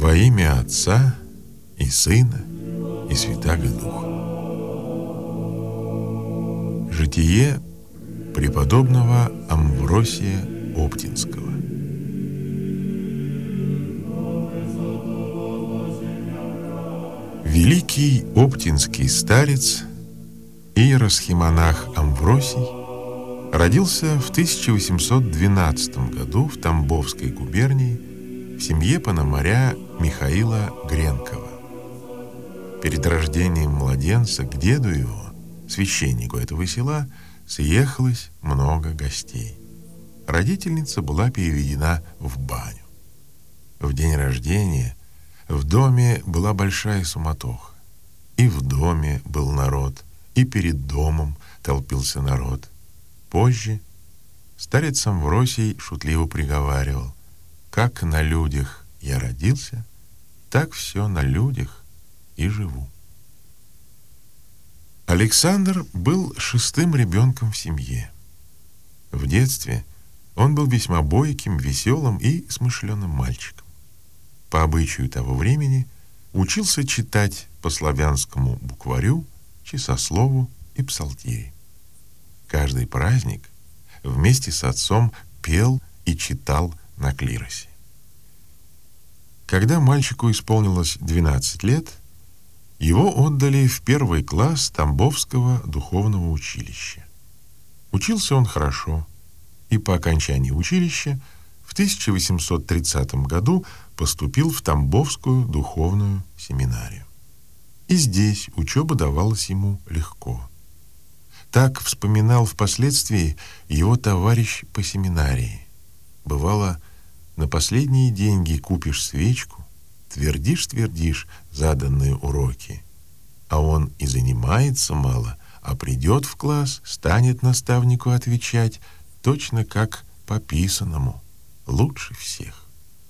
Во имя Отца и Сына и Святаго Духа. Житие преподобного Амвросия Оптинского. Великий оптинский старец, иеросхимонах Амвросий, родился в 1812 году в Тамбовской губернии в семье пономаря Михаила Гренкова. Перед рождением младенца к деду его, священнику этого села, съехалось много гостей. Родительница была переведена в баню. В день рождения в доме была большая суматоха. И в доме был народ, и перед домом толпился народ. Позже старец Амвросий шутливо приговаривал: «Как на людях я родился, так все на людях и живу». Александр был шестым ребенком в семье. В детстве он был весьма бойким, веселым и смышленым мальчиком. По обычаю того времени учился читать по славянскому букварю, часослову и псалтири. Каждый праздник вместе с отцом пел и читал на клиросе. Когда мальчику исполнилось 12 лет, его отдали в первый класс Тамбовского духовного училища. Учился он хорошо, и по окончании училища в 1830 году поступил в Тамбовскую духовную семинарию. И здесь учеба давалась ему легко. Так вспоминал впоследствии его товарищ по семинарии. Бывало, на последние деньги купишь свечку, твердишь заданные уроки, а он и занимается мало, а придет в класс, станет наставнику отвечать точно как по писанному, лучше всех.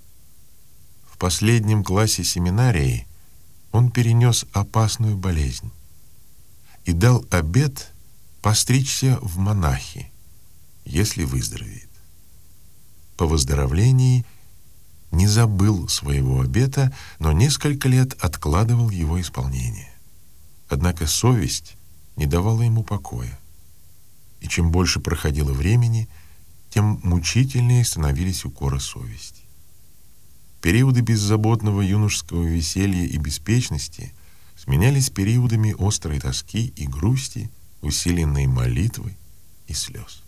В последнем классе семинарии он перенес опасную болезнь и дал обет постричься в монахи, если выздоровеет. По выздоровлении не забыл своего обета, но несколько лет откладывал его исполнение. Однако совесть не давала ему покоя, и чем больше проходило времени, тем мучительнее становились укоры совести. Периоды беззаботного юношеского веселья и беспечности сменялись периодами острой тоски и грусти, усиленной молитвой и слез.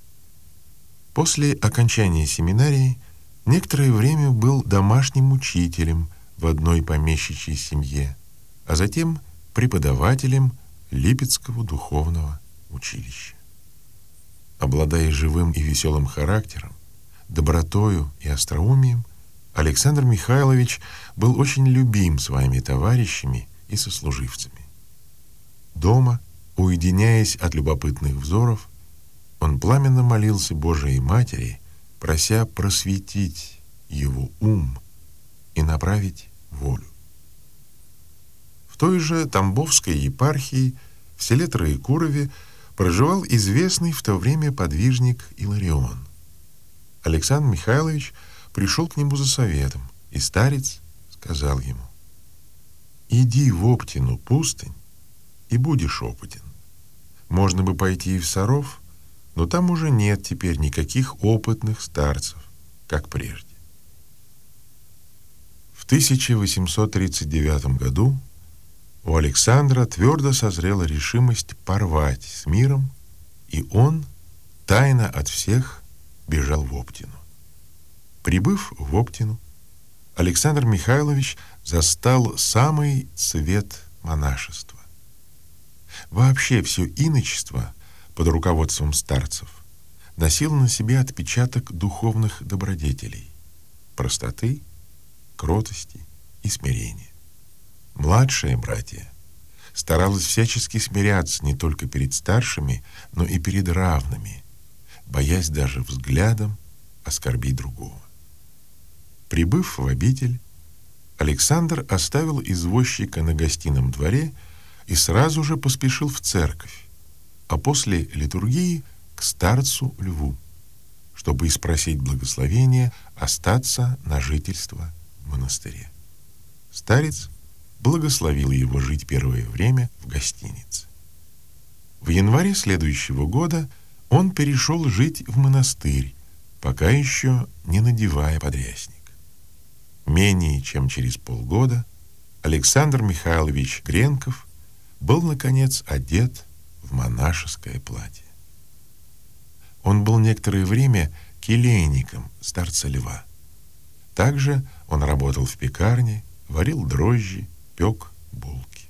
После окончания семинарии некоторое время был домашним учителем в одной помещичьей семье, а затем преподавателем Липецкого духовного училища. Обладая живым и веселым характером, добротою и остроумием, Александр Михайлович был очень любим своими товарищами и сослуживцами. Дома, уединяясь от любопытных взоров, он пламенно молился Божией Матери, прося просветить его ум и направить волю. В той же Тамбовской епархии в селе Троекурове проживал известный в то время подвижник Иларион. Александр Михайлович пришел к нему за советом, и старец сказал ему: «Иди в Оптину пустынь, и будешь опытен. Можно бы пойти и в Саров, но там уже нет теперь никаких опытных старцев, как прежде». В 1839 году у Александра твердо созрела решимость порвать с миром, и он тайно от всех бежал в Оптину. Прибыв в Оптину, Александр Михайлович застал самый цвет монашества. Вообще все иночество под руководством старцев носило на себе отпечаток духовных добродетелей, простоты, кротости и смирения. Младшее братья старалось всячески смиряться не только перед старшими, но и перед равными, боясь даже взглядом оскорбить другого. Прибыв в обитель, Александр оставил извозчика на гостином дворе и сразу же поспешил в церковь, а после литургии к старцу Льву, чтобы испросить благословения остаться на жительство в монастыре. Старец благословил его жить первое время в гостинице. В январе следующего года он перешел жить в монастырь, пока еще не надевая подрясник. Менее чем через полгода Александр Михайлович Гренков был, наконец, одет в монашеское платье. Он был некоторое время келейником старца Льва. Также он работал в пекарне, варил дрожжи, пек булки.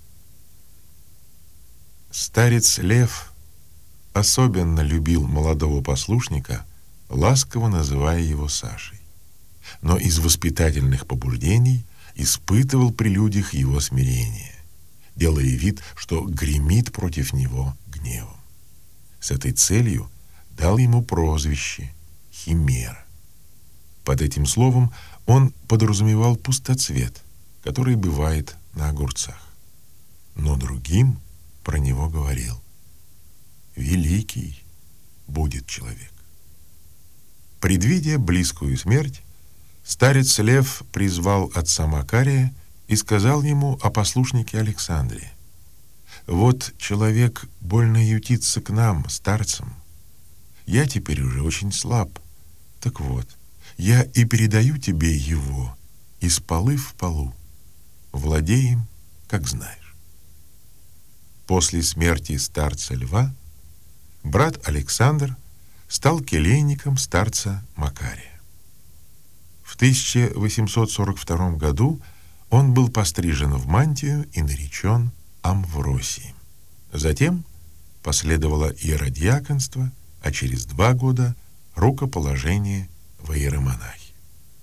Старец Лев особенно любил молодого послушника, ласково называя его Сашей, но из воспитательных побуждений испытывал при людях его смирение, делая вид, что гремит против него гневом. С этой целью дал ему прозвище «Химера». Под этим словом он подразумевал пустоцвет, который бывает на огурцах. Но другим про него говорил: «Великий будет человек». Предвидя близкую смерть, старец Лев призвал отца Макария и сказал ему о послушнике Александре: «Вот человек больно ютится к нам, старцам. Я теперь уже очень слаб. Так вот, я и передаю тебе его из полы в полу. Владей им, как знаешь». После смерти старца Льва брат Александр стал келейником старца Макария. В 1842 году он был пострижен в мантию и наречен Амвросием. Затем последовало иеродиаконство, а через 2 года — рукоположение в иеромонахи.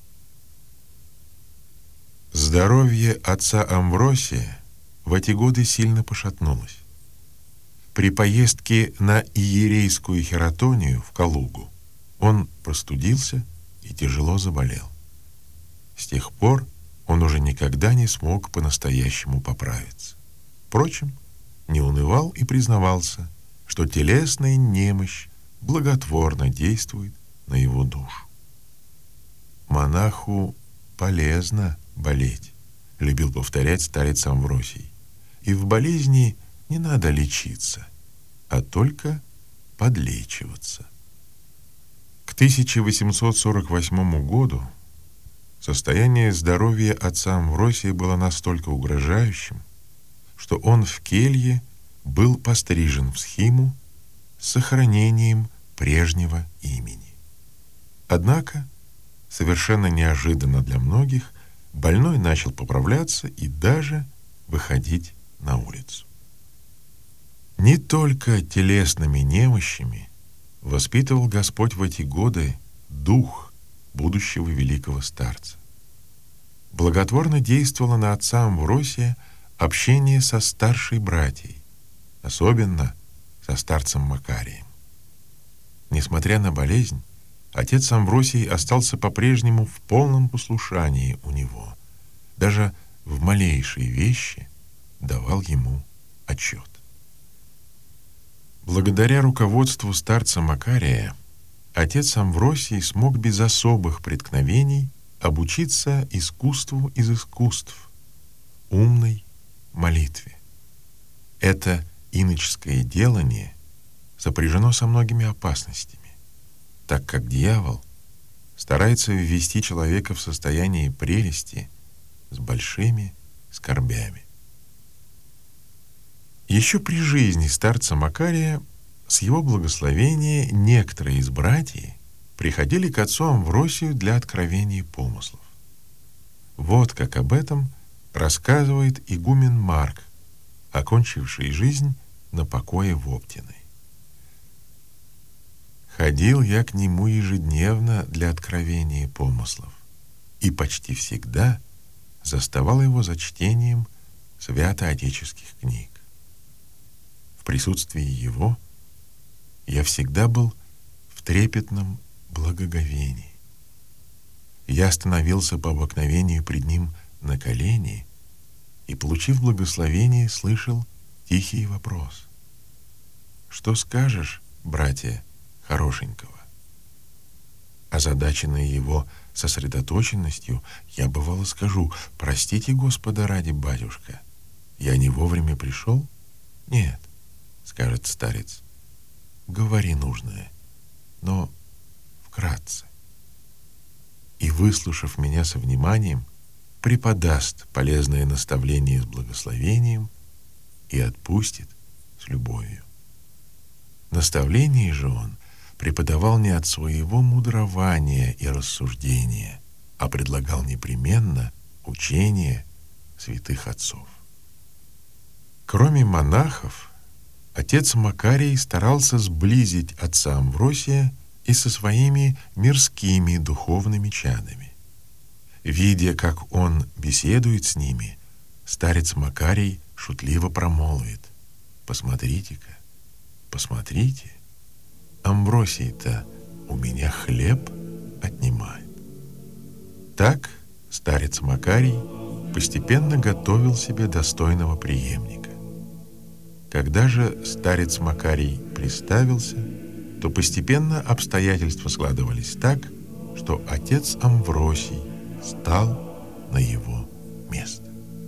Здоровье отца Амвросия в эти годы сильно пошатнулось. При поездке на иерейскую хератонию в Калугу он простудился и тяжело заболел. С тех пор он уже никогда не смог по-настоящему поправиться. Впрочем, не унывал и признавался, что телесная немощь благотворно действует на его душу. «Монаху полезно болеть», — любил повторять старец Амвросий. «И в болезни не надо лечиться, а только подлечиваться». К 1848 году состояние здоровья отца Амвросия было настолько угрожающим, что он в келье был пострижен в схиму с сохранением прежнего имени. Однако, совершенно неожиданно для многих, больной начал поправляться и даже выходить на улицу. Не только телесными немощами воспитывал Господь в эти годы дух будущего великого старца. Благотворно действовало на отца Амвросия общение со старшей братьей, особенно со старцем Макарием. Несмотря на болезнь, отец Амвросий остался по-прежнему в полном послушании у него, даже в малейшие вещи давал ему отчет. Благодаря руководству старца Макария отец Амвросий смог без особых преткновений обучиться искусству из искусств — умной молитве. Это иноческое делание сопряжено со многими опасностями, так как дьявол старается ввести человека в состояние прелести с большими скорбями. Еще при жизни старца Макария с его благословения некоторые из братьев приходили к отцу Амвросию для откровения помыслов. Вот как об этом рассказывает игумен Марк, окончивший жизнь на покое в Оптиной. «Ходил я к нему ежедневно для откровения помыслов и почти всегда заставал его за чтением святоотеческих книг. В присутствии его я всегда был в трепетном благоговении. Я становился по обыкновению пред ним на колени и, получив благословение, слышал тихий вопрос: «Что скажешь, братья, хорошенького?» озадаченный его сосредоточенностью, я бывало скажу: «Простите Господа ради, батюшка, я не вовремя пришел?» «Нет», — скажет старец, — «говори нужное, но вкратце». И, выслушав меня со вниманием, преподаст полезное наставление с благословением и отпустит с любовью. Наставление же он преподавал не от своего мудрования и рассуждения, а предлагал непременно учение святых отцов. Кроме монахов, отец Макарий старался сблизить отца Амвросия и со своими мирскими духовными чадами. Видя, как он беседует с ними, старец Макарий шутливо промолвит: «Посмотрите-ка, посмотрите, Амвросий-то у меня хлеб отнимает». Так старец Макарий постепенно готовил себе достойного преемника. Когда же старец Макарий приставился, то постепенно обстоятельства складывались так, что отец Амвросий стал на его место.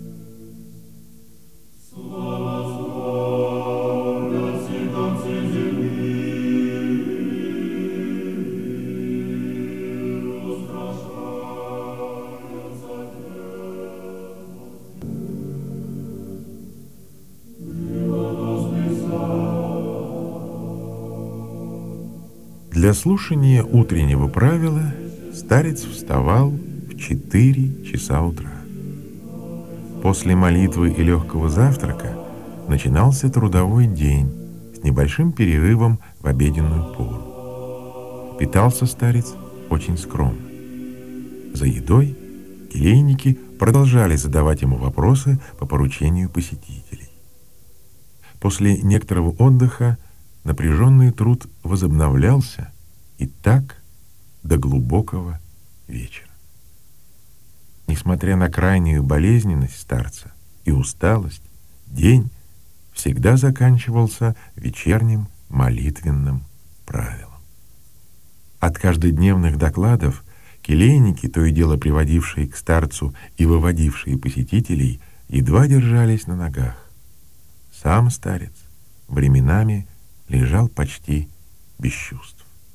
Для слушания утреннего правила старец вставал в 4 часа утра. После молитвы и легкого завтрака начинался трудовой день с небольшим перерывом в обеденную пору. Питался старец очень скромно. За едой келейники продолжали задавать ему вопросы по поручению посетителей. После некоторого отдыха напряженный труд возобновлялся, и так до глубокого вечера. Несмотря на крайнюю болезненность старца и усталость, день всегда заканчивался вечерним молитвенным правилом. От каждодневных докладов келейники, то и дело приводившие к старцу и выводившие посетителей, едва держались на ногах. Сам старец временами лежал почти без чувств.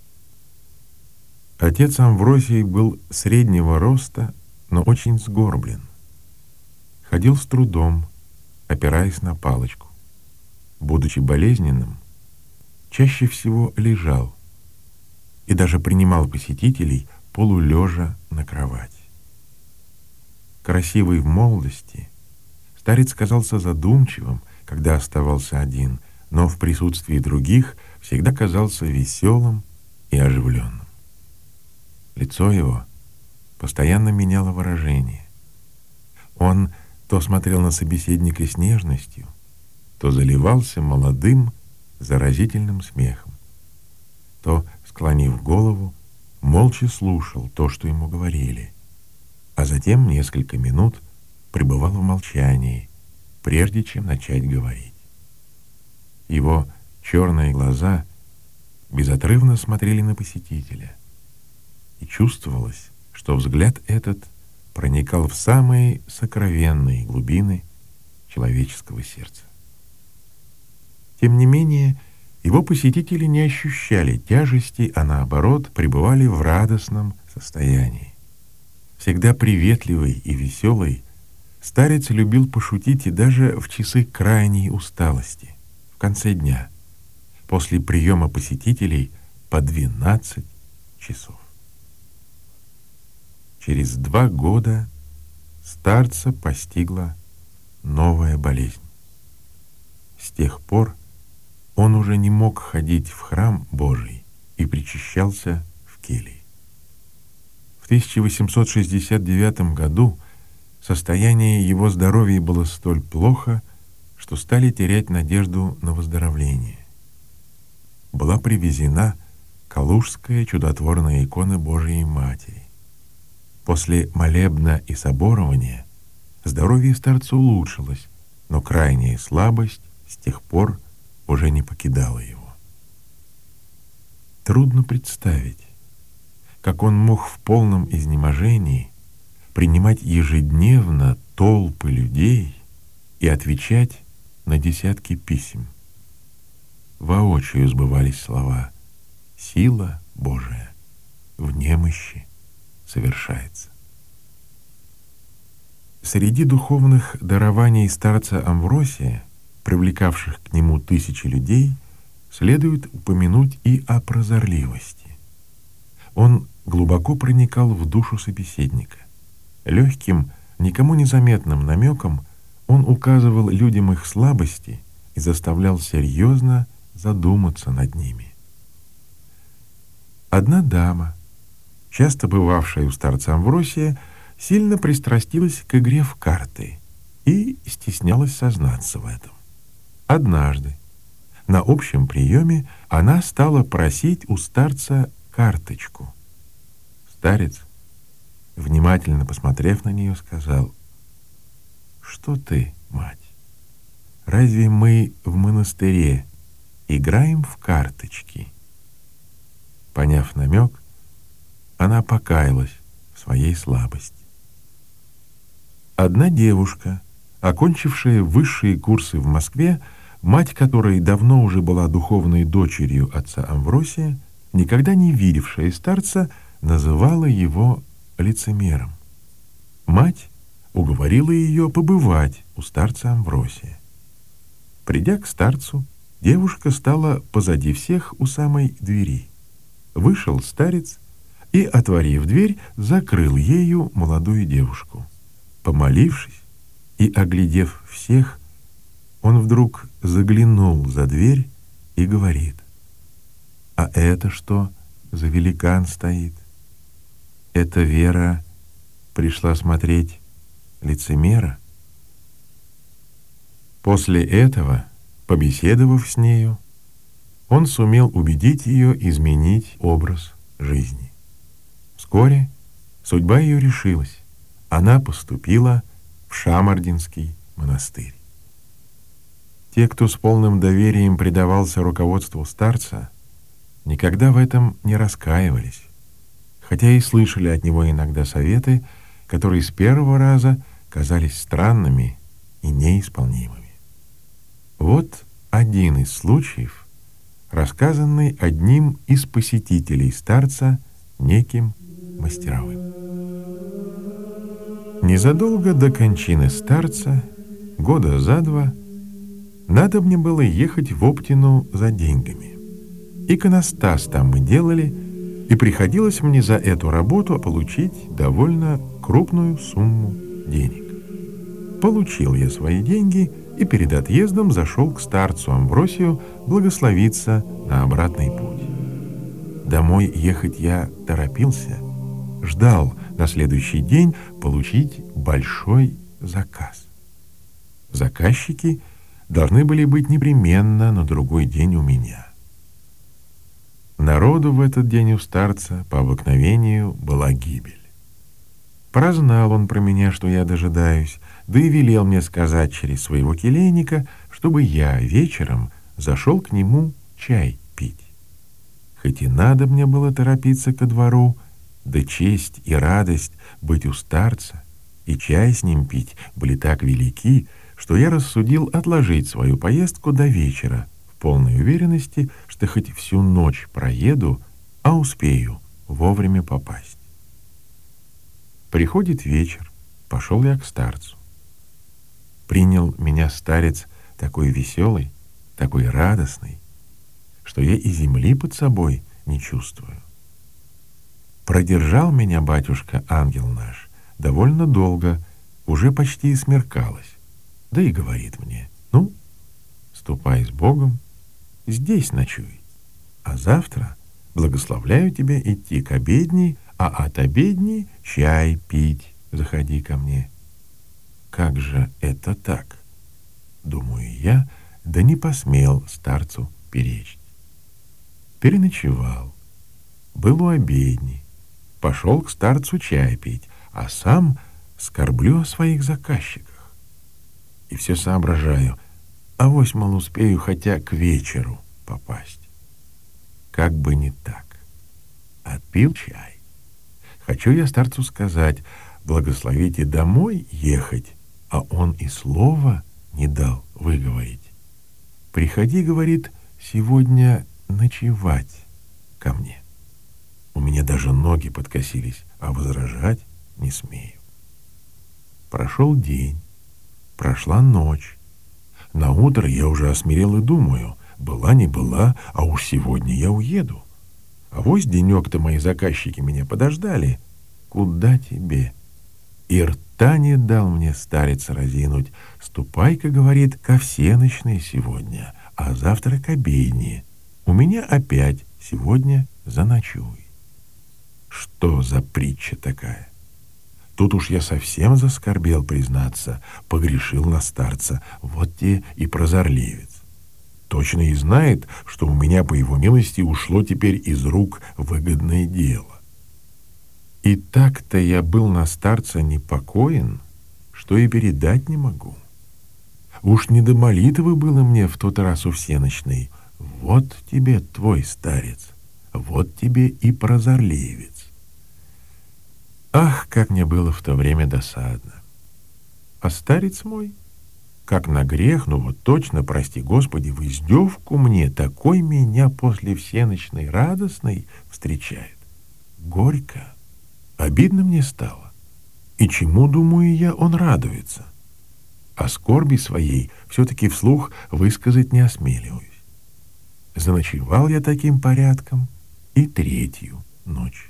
Отец Амвросий был среднего роста, но очень сгорблен. Ходил с трудом, опираясь на палочку. Будучи болезненным, чаще всего лежал и даже принимал посетителей полулежа на кровати. Красивый в молодости, старец казался задумчивым, когда оставался один, но в присутствии других всегда казался веселым и оживленным. Лицо его постоянно меняло выражение. Он то смотрел на собеседника с нежностью, то заливался молодым, заразительным смехом, то, склонив голову, молча слушал то, что ему говорили, а затем несколько минут пребывал в молчании, прежде чем начать говорить. Его черные глаза безотрывно смотрели на посетителя, и чувствовалось, что взгляд этот проникал в самые сокровенные глубины человеческого сердца. Тем не менее, его посетители не ощущали тяжести, а наоборот пребывали в радостном состоянии. Всегда приветливый и веселый, старец любил пошутить и даже в часы крайней усталости, в конце дня, после приема посетителей по 12 часов. Через 2 года старца постигла новая болезнь. С тех пор он уже не мог ходить в храм Божий и причащался в келии. В 1869 году состояние его здоровья было столь плохо, что стали терять надежду на выздоровление. Была привезена Калужская чудотворная икона Божией Матери. После молебна и соборования здоровье старца улучшилось, но крайняя слабость с тех пор уже не покидала его. Трудно представить, как он мог в полном изнеможении принимать ежедневно толпы людей и отвечать на десятки писем. Воочию сбывались слова: «Сила Божия в немощи совершается». Среди духовных дарований старца Амвросия, привлекавших к нему тысячи людей, следует упомянуть и о прозорливости. Он глубоко проникал в душу собеседника. Легким, никому незаметным намеком он указывал людям их слабости и заставлял серьезно задуматься над ними. Одна дама, часто бывавшая у старца Амвросия, сильно пристрастилась к игре в карты и стеснялась сознаться в этом. Однажды на общем приеме она стала просить у старца карточку. Старец, внимательно посмотрев на нее, сказал: «Что ты, мать, разве мы в монастыре играем в карточки?» Поняв намек, она покаялась в своей слабости. Одна девушка, окончившая высшие курсы в Москве, мать которой давно уже была духовной дочерью отца Амвросия, никогда не видевшая старца, называла его лицемером. Мать уговорила ее побывать у старца Амвросия. Придя к старцу, девушка стала позади всех у самой двери. Вышел старец и, отворив дверь, закрыл ею молодую девушку. Помолившись и оглядев всех, он вдруг заглянул за дверь и говорит: «А это что за великан стоит? Эта Вера пришла смотреть лицемера?» После этого, побеседовав с нею, он сумел убедить ее изменить образ жизни. Вскоре судьба ее решилась. Она поступила в Шамардинский монастырь. Те, кто с полным доверием предавался руководству старца, никогда в этом не раскаивались, хотя и слышали от него иногда советы, которые с первого раза казались странными и неисполнимыми. Вот один из случаев, рассказанный одним из посетителей старца, неким Мастеровым. Незадолго до кончины старца, года за 2, надо мне было ехать в Оптину за деньгами. Иконостас там мы делали, и приходилось мне за эту работу получить довольно крупную сумму денег. Получил я свои деньги и перед отъездом зашел к старцу Амвросию благословиться на обратный путь. Домой ехать я торопился, ждал на следующий день получить большой заказ. Заказчики должны были быть непременно на другой день у меня. Народу в этот день у старца по обыкновению была гибель. Прознал он про меня, что я дожидаюсь, да и велел мне сказать через своего келейника, чтобы я вечером зашел к нему чай пить. Хоть и надо мне было торопиться ко двору, да честь и радость быть у старца и чай с ним пить были так велики, что я рассудил отложить свою поездку до вечера в полной уверенности, что хоть всю ночь проеду, а успею вовремя попасть. Приходит вечер, пошел я к старцу. Принял меня старец такой веселый, такой радостный, что я и земли под собой не чувствую. Продержал меня батюшка, ангел наш, довольно долго, уже почти и смеркалось, да и говорит мне: «Ну, ступай с Богом, здесь ночуй, а завтра благословляю тебя идти к обедне, а от обедни чай пить заходи ко мне». Как же это так? Думаю я, да не посмел старцу перечить. Переночевал, был у обедни, пошел к старцу чай пить, а сам скорблю о своих заказчиках. И все соображаю, авось, мол, успею хотя к вечеру попасть. Как бы не так. Отпил чай, Хочу я старцу сказать: благословите домой ехать, а он и слова не дал выговорить. Приходи, говорит, сегодня ночевать ко мне. У меня даже ноги подкосились, а возражать не смею. Прошел день, прошла ночь. Наутро я уже осмелел и думаю: была не была, а уж сегодня я уеду. Авось денек-то мои заказчики меня подождали. Куда тебе? И рта не дал мне старец разинуть. Ступай-ка, говорит, ко всенощной сегодня, а завтра к обедне. У меня опять сегодня заночуй. Что за притча такая? Тут уж я совсем заскорбел, признаться, погрешил на старца, вот те и прозорливец. Точно и знает, что у меня, по его милости, ушло теперь из рук выгодное дело. И так-то я был на старца непокоен, что и передать не могу. Уж не до молитвы было мне в тот раз у всенощной. Вот тебе твой старец, вот тебе и прозорливец. Ах, как мне было в то время досадно! А старец мой, как на грех, ну вот точно, прости Господи, в издевку мне такой меня после всенощной радостной встречает. Горько, обидно мне стало. И чему, думаю я, он радуется? О скорби своей все-таки вслух высказать не осмеливаюсь. Заночевал я таким порядком и третью ночь.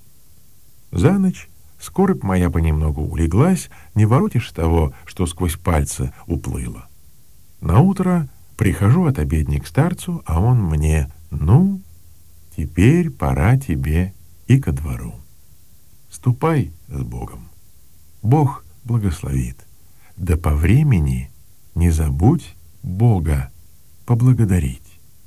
За ночь скорбь моя понемногу улеглась, не воротишь того, что сквозь пальцы уплыло. Наутро прихожу от обедни к старцу, а он мне: ну, теперь пора тебе и ко двору. Ступай с Богом. Бог благословит. Да по времени не забудь Бога поблагодарить.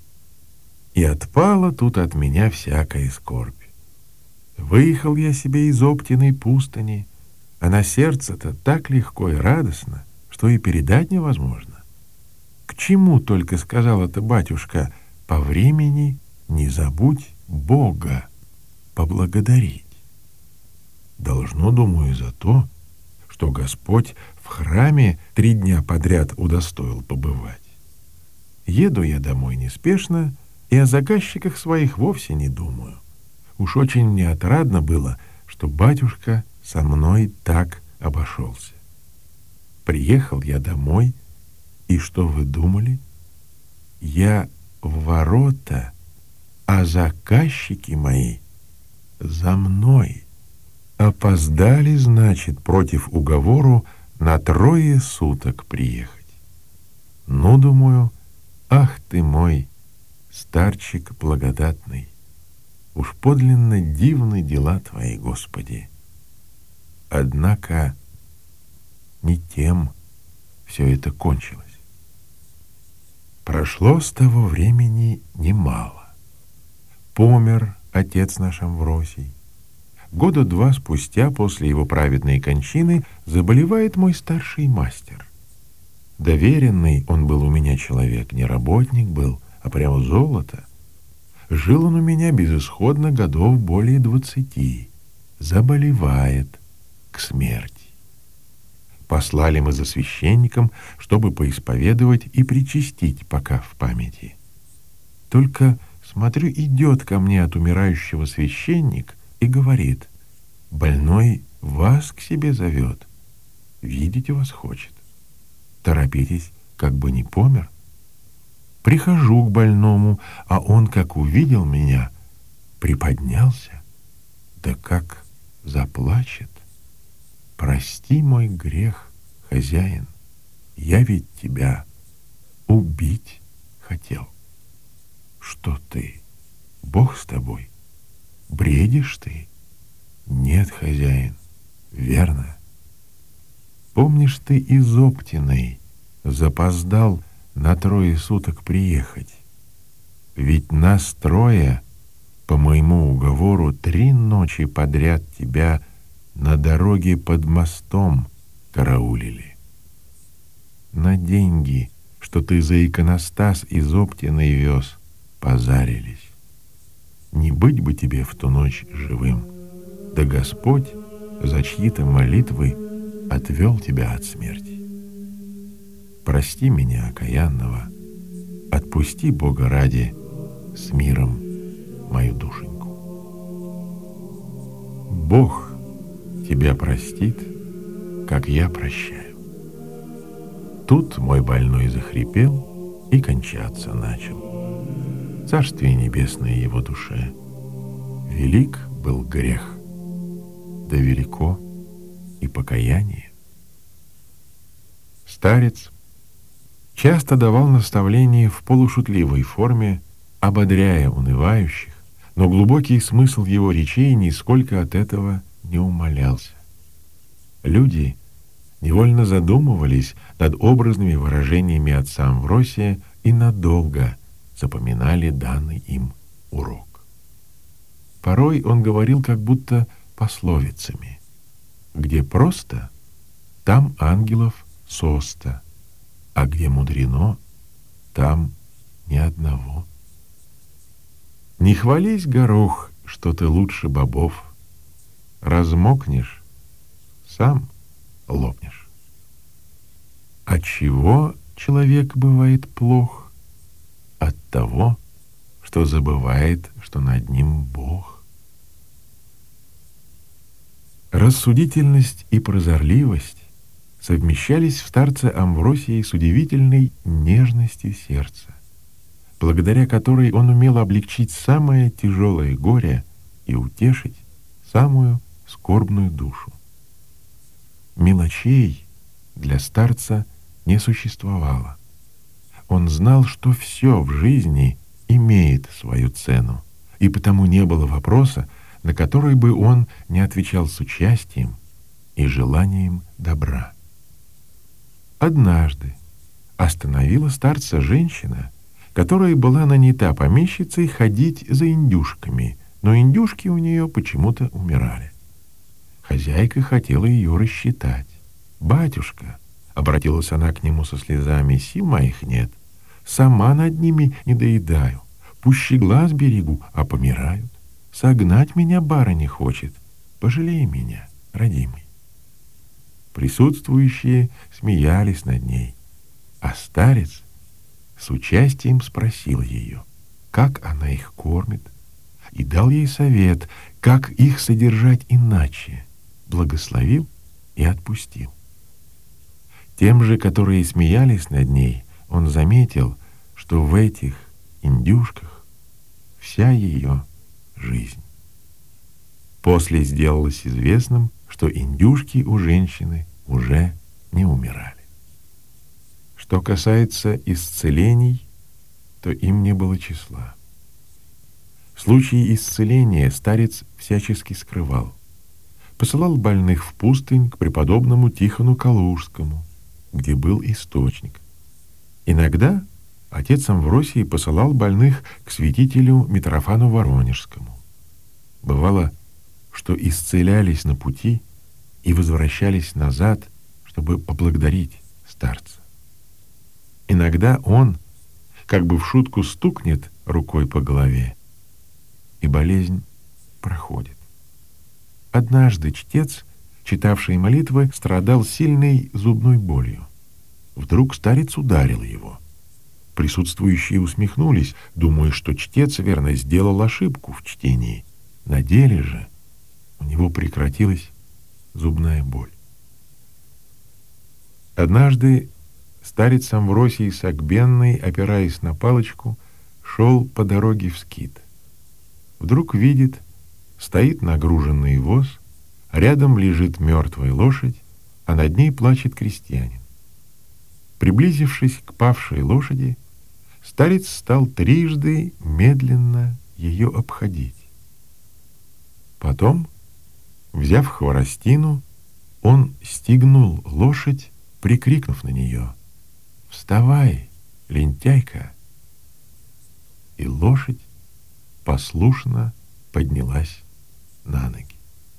И отпала тут от меня всякая скорбь. Выехал я себе из Оптиной пустыни, а на сердце-то так легко и радостно, что и передать невозможно. К чему только сказал это батюшка: по времени не забудь Бога поблагодарить. Должно, думаю, за то, что Господь в храме 3 дня подряд удостоил побывать. Еду я домой неспешно, и о заказчиках своих вовсе не думаю. Уж очень мне отрадно было, что батюшка со мной так обошелся. Приехал я домой, и что вы думали? Я в ворота, а заказчики мои за мной. Опоздали, значит, против уговору на 3 суток приехать. Ну, думаю, ах ты мой старчик благодатный, уж подлинно дивны дела твои, Господи. Однако не тем все это кончилось. Прошло с того времени немало. Помер отец наш Амвросий. 2 года спустя, после его праведной кончины, заболевает мой старший мастер. Доверенный он был у меня человек, не работник был, а прямо золото. Жил он у меня безысходно годов более 20. Заболевает к смерти. Послали мы за священником, чтобы поисповедовать и причастить пока в памяти. Только, смотрю, идет ко мне от умирающего священник и говорит: больной вас к себе зовет, видеть вас хочет. Торопитесь, как бы не помер. Прихожу к больному, а он, как увидел меня, приподнялся, да как заплачет: прости мой грех, хозяин, я ведь тебя убить хотел. Что ты, Бог с тобой? Бредишь ты? Нет, хозяин, верно. Помнишь, ты из Оптиной запоздал на 3 суток приехать? Ведь нас 3, по моему уговору, 3 ночи подряд тебя на дороге под мостом караулили. На деньги, что ты за иконостас из Оптиной вез, позарились. Не быть бы тебе в ту ночь живым. да Господь за чьи-то молитвы отвел тебя от смерти. Прости меня, окаянного, отпусти, Бога ради, с миром мою душеньку. Бог тебя простит, как я прощаю. Тут мой больной захрипел и кончаться начал. Царствие небесное его душе. Велик был грех, да велико и покаяние. Старец часто давал наставления в полушутливой форме, ободряя унывающих, но глубокий смысл его речей нисколько от этого не умалялся. Люди невольно задумывались над образными выражениями отца Амвросия и надолго запоминали данный им урок. Порой он говорил как будто пословицами: «Где просто, там ангелов соста, а где мудрено, там ни одного». Не хвались, горох, что ты лучше бобов. Размокнешь, сам лопнешь. Отчего человек бывает плох? От того, что забывает, что над ним Бог. Рассудительность и прозорливость совмещались в старце Амвросии с удивительной нежностью сердца, благодаря которой он умел облегчить самое тяжелое горе и утешить самую скорбную душу. Мелочей для старца не существовало. Он знал, что все в жизни имеет свою цену, и потому не было вопроса, на который бы он не отвечал с участием и желанием добра. Однажды остановила старца женщина, которая была нанята помещицей ходить за индюшками, но индюшки у нее почему-то умирали. Хозяйка хотела ее рассчитать. «Батюшка», — обратилась она к нему со слезами, — «сил моих нет. Сама над ними не доедаю. Пуще глаз берегу, а помирают. Согнать меня барыня хочет. Пожалей меня, родимый». Присутствующие смеялись над ней, а старец с участием спросил ее, как она их кормит, и дал ей совет, как их содержать иначе, благословил и отпустил. Тем же, которые смеялись над ней, он заметил, что в этих индюшках вся ее жизнь. После сделалось известным, что индюшки у женщины уже не умирали. Что касается исцелений, то им не было числа. Случаи исцеления старец всячески скрывал. Посылал больных в пустынь к преподобному Тихону Калужскому, где был источник. Иногда отец Амвросий посылал больных к святителю Митрофану Воронежскому. Бывало, что исцелялись на пути и возвращались назад, чтобы поблагодарить старца. Иногда он, как бы в шутку, стукнет рукой по голове, и болезнь проходит. Однажды чтец, читавший молитвы, страдал сильной зубной болью. Вдруг старец ударил его. Присутствующие усмехнулись, думая, что чтец верно сделал ошибку в чтении. На деле же у него прекратилась зубная боль. Однажды старец Амвросий Согбенный, опираясь на палочку, шел по дороге в скит. Вдруг видит, стоит нагруженный воз, рядом лежит мертвая лошадь, а над ней плачет крестьянин. Приблизившись к павшей лошади, старец стал трижды медленно ее обходить. Потом, взяв хворостину, он стегнул лошадь, прикрикнув на нее: «Вставай, лентяйка!» И лошадь послушно поднялась на ноги.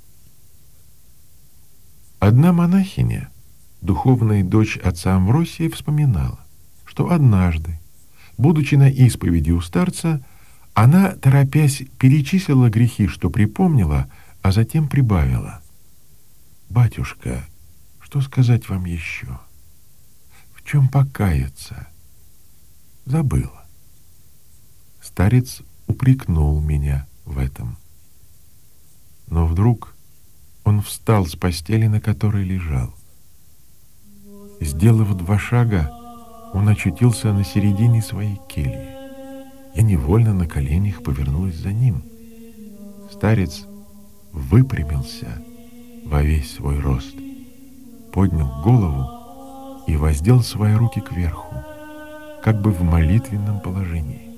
Одна монахиня, духовная дочь отца Амвросия, вспоминала, что однажды, будучи на исповеди у старца, она, торопясь, перечислила грехи, что припомнила, а затем прибавила: «Батюшка, что сказать вам еще? В чем покаяться? Забыла». Старец упрекнул меня в этом. Но вдруг он встал с постели, на которой лежал. Сделав 2 шага, он очутился на середине своей кельи. Я невольно на коленях повернулась за ним. Старец выпрямился во весь свой рост, поднял голову и воздел свои руки кверху, как бы в молитвенном положении.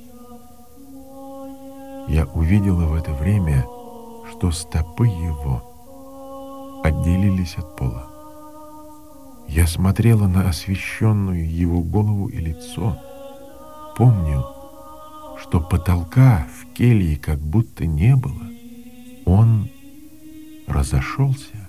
Я увидела в это время, что стопы его отделились от пола. Я смотрела на освещенную его голову и лицо. Помню, что потолка в келье как будто не было. Он разошелся.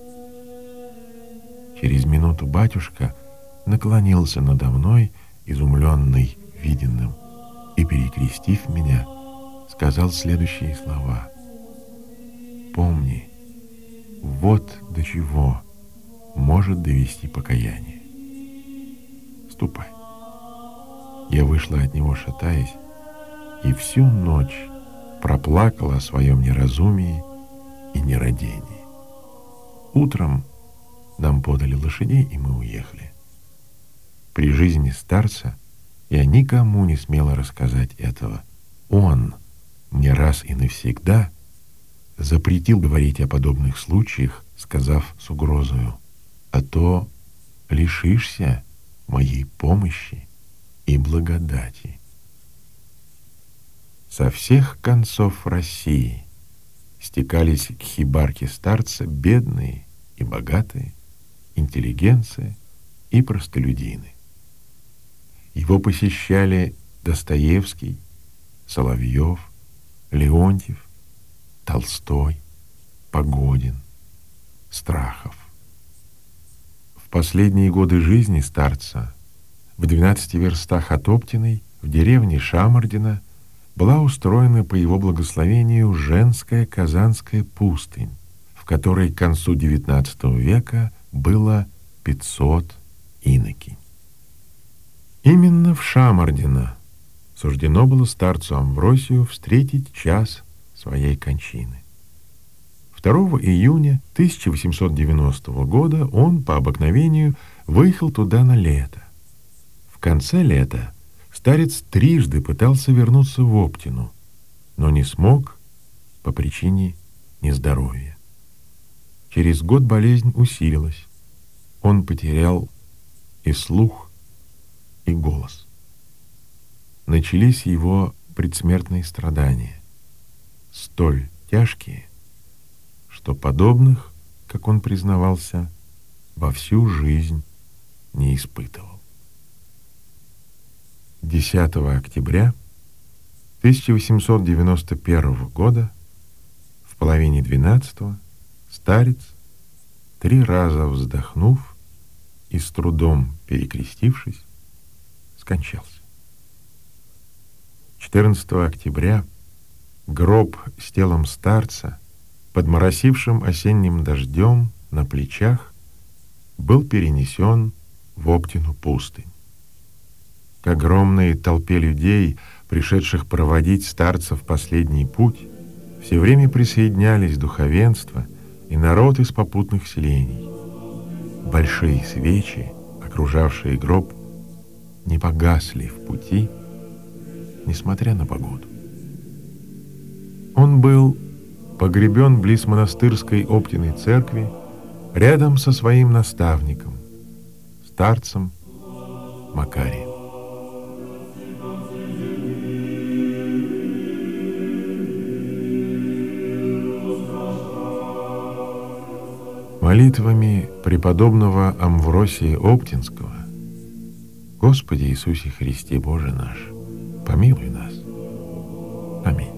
Через минуту батюшка наклонился надо мной, изумленный виденным, и, перекрестив меня, сказал следующие слова: «Помни, вот до чего может довести покаяние. Ступай». Я вышла от него, шатаясь, и всю ночь проплакала о своем неразумии и нерадении. Утром нам подали лошадей, и мы уехали. При жизни старца я никому не смела рассказать этого. Он мне раз и навсегда запретил говорить о подобных случаях, сказав с угрозою: «А то лишишься моей помощи и благодати». Со всех концов России стекались к хибарке старца бедные и богатые, интеллигенция и простолюдины. Его посещали Достоевский, Соловьев, Леонтьев, Толстой, Погодин, Страхов. В последние годы жизни старца в 12 верстах от Оптиной, в деревне Шамардино, была устроена по его благословению женская Казанская пустынь, в которой к концу XIX века было 500 инокинь. Именно в Шамардино суждено было старцу Амвросию встретить час своей кончины. 2 июня 1890 года он по обыкновению выехал туда на лето. В конце лета старец трижды пытался вернуться в Оптину, но не смог по причине нездоровья. Через год болезнь усилилась. Он потерял и слух, и голос. Начались его предсмертные страдания, столь тяжкие, что подобных, как он признавался, во всю жизнь не испытывал. 10 октября 1891 года в половине 12-го старец, 3 раза вздохнув и с трудом перекрестившись, скончался. 14 октября гроб с телом старца, подморосившим осенним дождем на плечах, был перенесен в Оптину пустынь. К огромной толпе людей, пришедших проводить старца в последний путь, все время присоединялись духовенство и народ из попутных селений. Большие свечи, окружавшие гроб, не погасли в пути, несмотря на погоду. Он был погребен близ монастырской Оптиной церкви рядом со своим наставником, старцем Макарием. Молитвами преподобного Амвросия Оптинского: Господи Иисусе Христе, Боже наш, помилуй нас. Аминь.